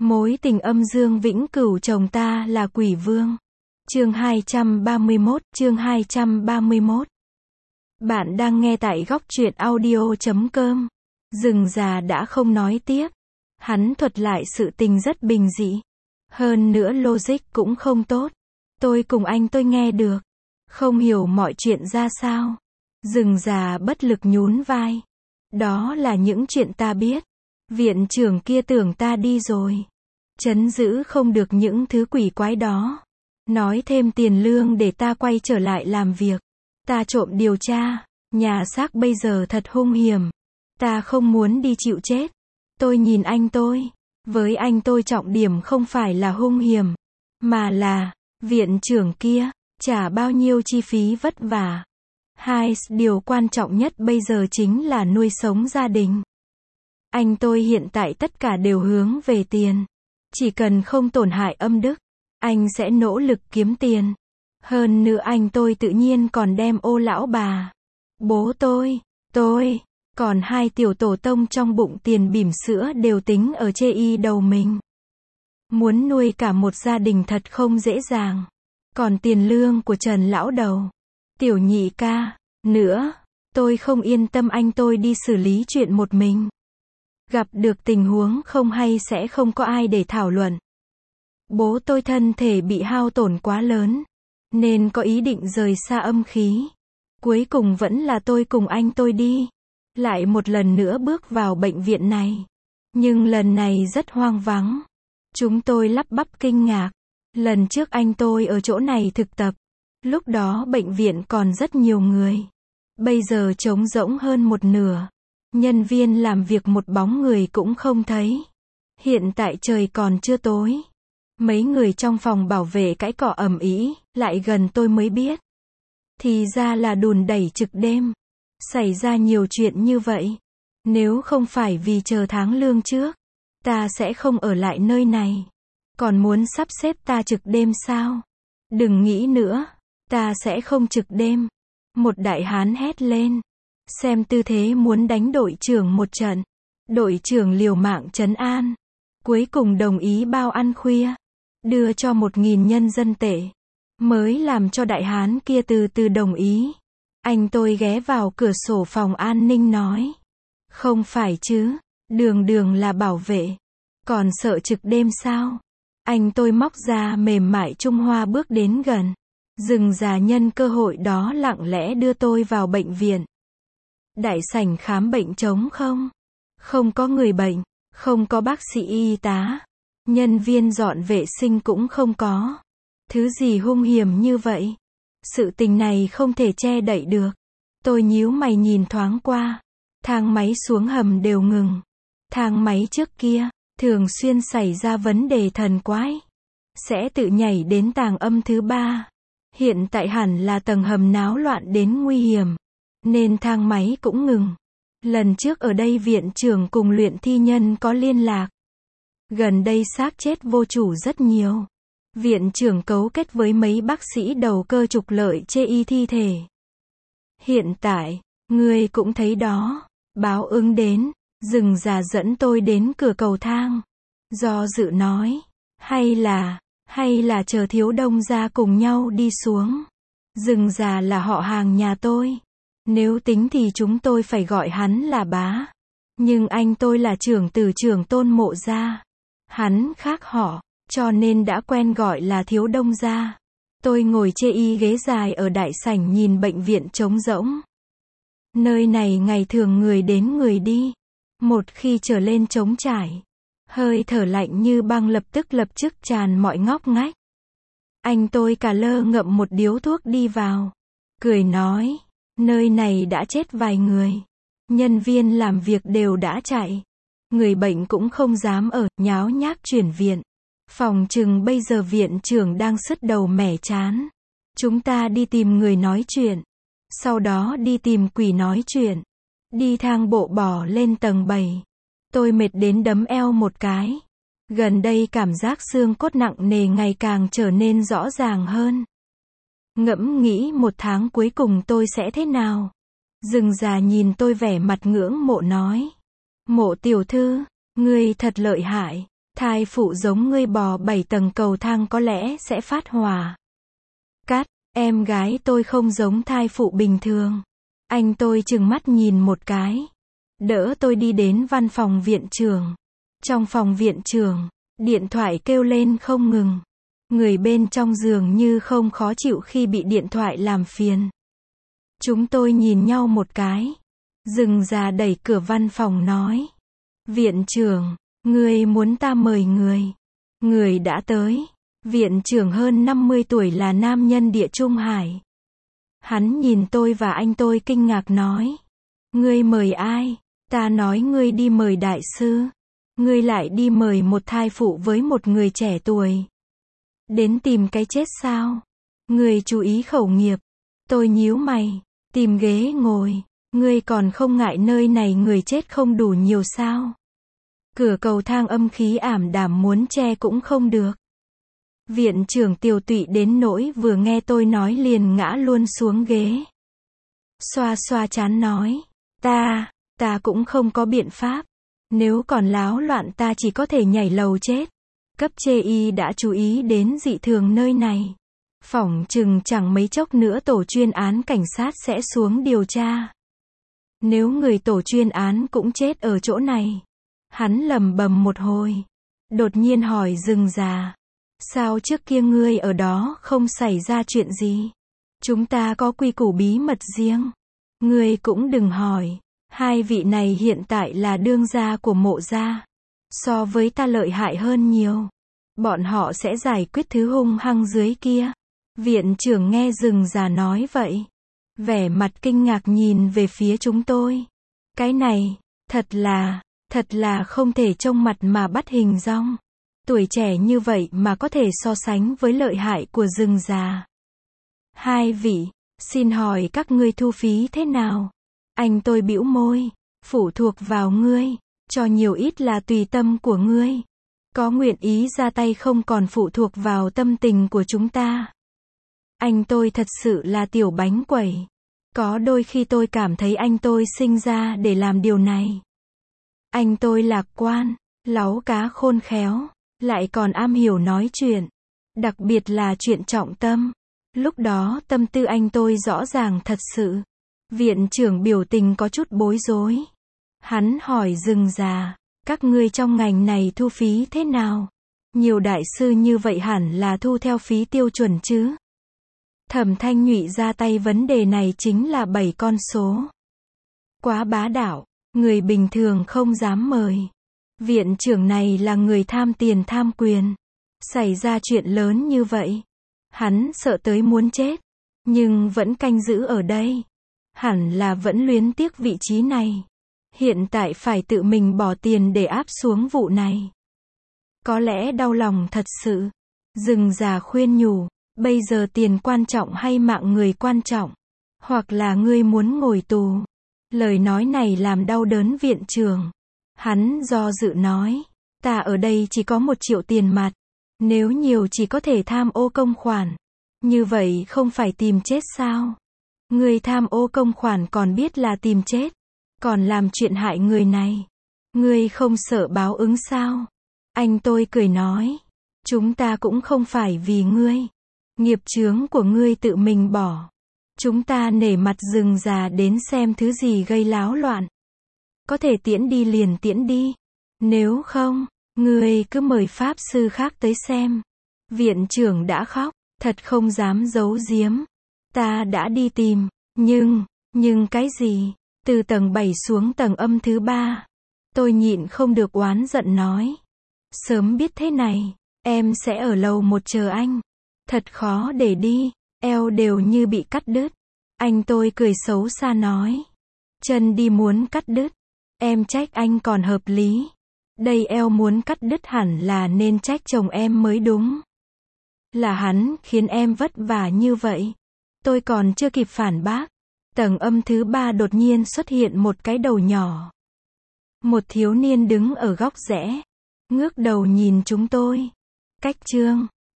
Mối tình âm dương vĩnh cửu chồng ta là quỷ vương. Chương 231. Bạn đang nghe tại góc truyện audio.com. Rừng già đã không nói tiếp. Hắn thuật lại sự tình rất bình dị. Hơn nữa logic cũng không tốt. Tôi cùng anh tôi nghe được. Không hiểu mọi chuyện ra sao. Rừng già bất lực nhún vai. Đó là những chuyện ta biết. Viện trưởng kia tưởng ta đi rồi. Trấn giữ không được những thứ quỷ quái đó. Nói thêm tiền lương để ta quay trở lại làm việc. Ta trộm điều tra. Nhà xác bây giờ thật hung hiểm. Ta không muốn đi chịu chết. Tôi nhìn anh tôi. Với anh tôi trọng điểm không phải là hung hiểm. Mà là, viện trưởng kia, trả bao nhiêu chi phí vất vả. Hai, điều quan trọng nhất bây giờ chính là nuôi sống gia đình. Anh tôi hiện tại tất cả đều hướng về tiền. Chỉ cần không tổn hại âm đức, anh sẽ nỗ lực kiếm tiền. Hơn nữa anh tôi tự nhiên còn đem ô lão bà, bố tôi, còn hai tiểu tổ tông trong bụng tiền bỉm sữa đều tính ở chê y đầu mình. Muốn nuôi cả một gia đình thật không dễ dàng. Còn tiền lương của Trần lão đầu, tiểu nhị ca, nữa, tôi không yên tâm anh tôi đi xử lý chuyện một mình. Gặp được tình huống không hay sẽ không có ai để thảo luận. Bố tôi thân thể bị hao tổn quá lớn, nên có ý định rời xa âm khí. Cuối cùng vẫn là tôi cùng anh tôi đi. Lại một lần nữa bước vào bệnh viện này. Nhưng lần này rất hoang vắng. Chúng tôi lắp bắp kinh ngạc. Lần trước anh tôi ở chỗ này thực tập. Lúc đó bệnh viện còn rất nhiều người. Bây giờ trống rỗng hơn một nửa. Nhân viên làm việc một bóng người cũng không thấy. Hiện tại trời còn chưa tối. Mấy người trong phòng bảo vệ cãi cọ ầm ĩ, lại gần tôi mới biết. Thì ra là đùn đẩy trực đêm. Xảy ra nhiều chuyện như vậy. Nếu không phải vì chờ tháng lương trước, ta sẽ không ở lại nơi này. Còn muốn sắp xếp ta trực đêm sao? Đừng nghĩ nữa, ta sẽ không trực đêm. Một đại hán hét lên. Xem tư thế muốn đánh đội trưởng một trận. Đội trưởng liều mạng trấn an. Cuối cùng đồng ý bao ăn khuya. Đưa cho 1.000 nhân dân tệ. Mới làm cho đại hán kia từ từ đồng ý. Anh tôi ghé vào cửa sổ phòng an ninh nói. Không phải chứ, đường là bảo vệ. Còn sợ trực đêm sao? Anh tôi móc ra mềm mại Trung Hoa bước đến gần. Rừng già nhân cơ hội đó lặng lẽ đưa tôi vào bệnh viện. Đại sảnh khám bệnh trống không? Không có người bệnh, không có bác sĩ y tá. Nhân viên dọn vệ sinh cũng không có. Thứ gì hung hiểm như vậy? Sự tình này không thể che đậy được. Tôi nhíu mày nhìn thoáng qua. Thang máy xuống hầm đều ngừng. Thang máy trước kia, thường xuyên xảy ra vấn đề thần quái. Sẽ tự nhảy đến tầng âm thứ 3. Hiện tại hẳn là tầng hầm náo loạn đến nguy hiểm. Nên thang máy cũng ngừng. Lần trước ở đây viện trưởng cùng luyện thi nhân có liên lạc. Gần đây xác chết vô chủ rất nhiều. Viện trưởng cấu kết với mấy bác sĩ đầu cơ trục lợi chê y thi thể. Hiện tại, ngươi cũng thấy đó. Báo ứng đến, rừng già dẫn tôi đến cửa cầu thang. Do dự nói, hay là chờ Thiếu Đông ra cùng nhau đi xuống. Rừng già là họ hàng nhà tôi. Nếu tính thì chúng tôi phải gọi hắn là bá. Nhưng anh tôi là trưởng tử trưởng Tôn Mộ gia. Hắn khác họ, cho nên đã quen gọi là Thiếu Đông gia. Tôi ngồi chê y ghế dài ở đại sảnh nhìn bệnh viện trống rỗng. Nơi này ngày thường người đến người đi. Một khi trở lên trống trải, hơi thở lạnh như băng lập tức tràn mọi ngóc ngách. Anh tôi cả lơ ngậm một điếu thuốc đi vào. Cười nói, nơi này đã chết vài người. Nhân viên làm việc đều đã chạy. Người bệnh cũng không dám ở, nháo nhác chuyển viện. Phòng chừng bây giờ viện trưởng đang sứt đầu mẻ chán. Chúng ta đi tìm người nói chuyện. Sau đó đi tìm quỷ nói chuyện. Đi thang bộ bò lên tầng 7. Tôi mệt đến đấm eo một cái. Gần đây cảm giác xương cốt nặng nề ngày càng trở nên rõ ràng hơn. Ngẫm nghĩ một tháng cuối cùng tôi sẽ thế nào. Rừng già nhìn tôi vẻ mặt ngưỡng mộ nói. Mộ tiểu thư, ngươi thật lợi hại. Thai phụ giống ngươi bò 7 tầng cầu thang có lẽ sẽ phát hỏa. Cắt, em gái tôi không giống thai phụ bình thường. Anh tôi trừng mắt nhìn một cái. Đỡ tôi đi đến văn phòng viện trưởng. Trong phòng viện trưởng, điện thoại kêu lên không ngừng. Người bên trong dường như không khó chịu khi bị điện thoại làm phiền. Chúng tôi nhìn nhau một cái. Rừng già đẩy cửa văn phòng nói. Viện trưởng, người muốn ta mời người. Người đã tới. Viện trưởng hơn 50 tuổi là nam nhân Địa Trung Hải. Hắn nhìn tôi và anh tôi kinh ngạc nói. Ngươi mời ai? Ta nói ngươi đi mời đại sư. Ngươi lại đi mời một thai phụ với một người trẻ tuổi. Đến tìm cái chết sao? Ngươi chú ý khẩu nghiệp. Tôi nhíu mày. Tìm ghế ngồi. Ngươi còn không ngại nơi này người chết không đủ nhiều sao? Cửa cầu thang âm khí ảm đạm muốn che cũng không được. Viện trưởng tiều tụy đến nỗi vừa nghe tôi nói liền ngã luôn xuống ghế. Xoa xoa trán nói. Ta cũng không có biện pháp. Nếu còn láo loạn ta chỉ có thể nhảy lầu chết. Cấp chê y đã chú ý đến dị thường nơi này. Phỏng chừng chẳng mấy chốc nữa tổ chuyên án cảnh sát sẽ xuống điều tra. Nếu người tổ chuyên án cũng chết ở chỗ này. Hắn lẩm bẩm một hồi. Đột nhiên hỏi Rừng già. Sao trước kia ngươi ở đó không xảy ra chuyện gì? Chúng ta có quy củ bí mật riêng. Ngươi cũng đừng hỏi. Hai vị này hiện tại là đương gia của Mộ gia. So với ta lợi hại hơn nhiều. Bọn họ sẽ giải quyết thứ hung hăng dưới kia. Viện trưởng nghe Rừng già nói vậy. Vẻ mặt kinh ngạc nhìn về phía chúng tôi. Cái này, thật là không thể trông mặt mà bắt hình dong. Tuổi trẻ như vậy mà có thể so sánh với lợi hại của Rừng già. Hai vị, xin hỏi các ngươi thu phí thế nào? Anh tôi bĩu môi. Phụ thuộc vào ngươi. Cho nhiều ít là tùy tâm của ngươi. Có nguyện ý ra tay không còn phụ thuộc vào tâm tình của chúng ta. Anh tôi thật sự là tiểu bánh quẩy. Có đôi khi tôi cảm thấy anh tôi sinh ra để làm điều này. Anh tôi lạc quan, láu cá khôn khéo, lại còn am hiểu nói chuyện. Đặc biệt là chuyện trọng tâm. Lúc đó tâm tư anh tôi rõ ràng thật sự. Viện trưởng biểu tình có chút bối rối. Hắn hỏi Rừng già, các ngươi trong ngành này thu phí thế nào? Nhiều đại sư như vậy hẳn là thu theo phí tiêu chuẩn chứ? Thẩm Thanh Nhụy ra tay vấn đề này chính là 7 con số. Quá bá đạo, người bình thường không dám mời. Viện trưởng này là người tham tiền tham quyền. Xảy ra chuyện lớn như vậy. Hắn sợ tới muốn chết. Nhưng vẫn canh giữ ở đây. Hẳn là vẫn luyến tiếc vị trí này. Hiện tại phải tự mình bỏ tiền để áp xuống vụ này. Có lẽ đau lòng thật sự. Rừng già khuyên nhủ. Bây giờ tiền quan trọng hay mạng người quan trọng? Hoặc là ngươi muốn ngồi tù? Lời nói này làm đau đớn viện trưởng. Hắn do dự nói. Ta ở đây chỉ có 1 triệu tiền mặt. Nếu nhiều chỉ có thể tham ô công khoản. Như vậy không phải tìm chết sao? Người tham ô công khoản còn biết là tìm chết. Còn làm chuyện hại người này. Ngươi không sợ báo ứng sao? Anh tôi cười nói. Chúng ta cũng không phải vì ngươi. Nghiệp chướng của ngươi tự mình bỏ. Chúng ta nể mặt Rừng già đến xem thứ gì gây láo loạn. Có thể tiễn đi liền tiễn đi. Nếu không, ngươi cứ mời pháp sư khác tới xem. Viện trưởng đã khóc, thật không dám giấu giếm. Ta đã đi tìm, nhưng cái gì? Từ tầng 7 xuống tầng âm thứ 3. Tôi nhịn không được oán giận nói. Sớm biết thế này, em sẽ ở lầu 1 chờ anh. Thật khó để đi, eo đều như bị cắt đứt. Anh tôi cười xấu xa nói. Chân đi muốn cắt đứt. Em trách anh còn hợp lý. Đây eo muốn cắt đứt hẳn là nên trách chồng em mới đúng. Là hắn khiến em vất vả như vậy. Tôi còn chưa kịp phản bác. Tầng âm thứ 3 đột nhiên xuất hiện một cái đầu nhỏ. Một thiếu niên đứng ở góc rẽ. Ngước đầu nhìn chúng tôi. Cách chương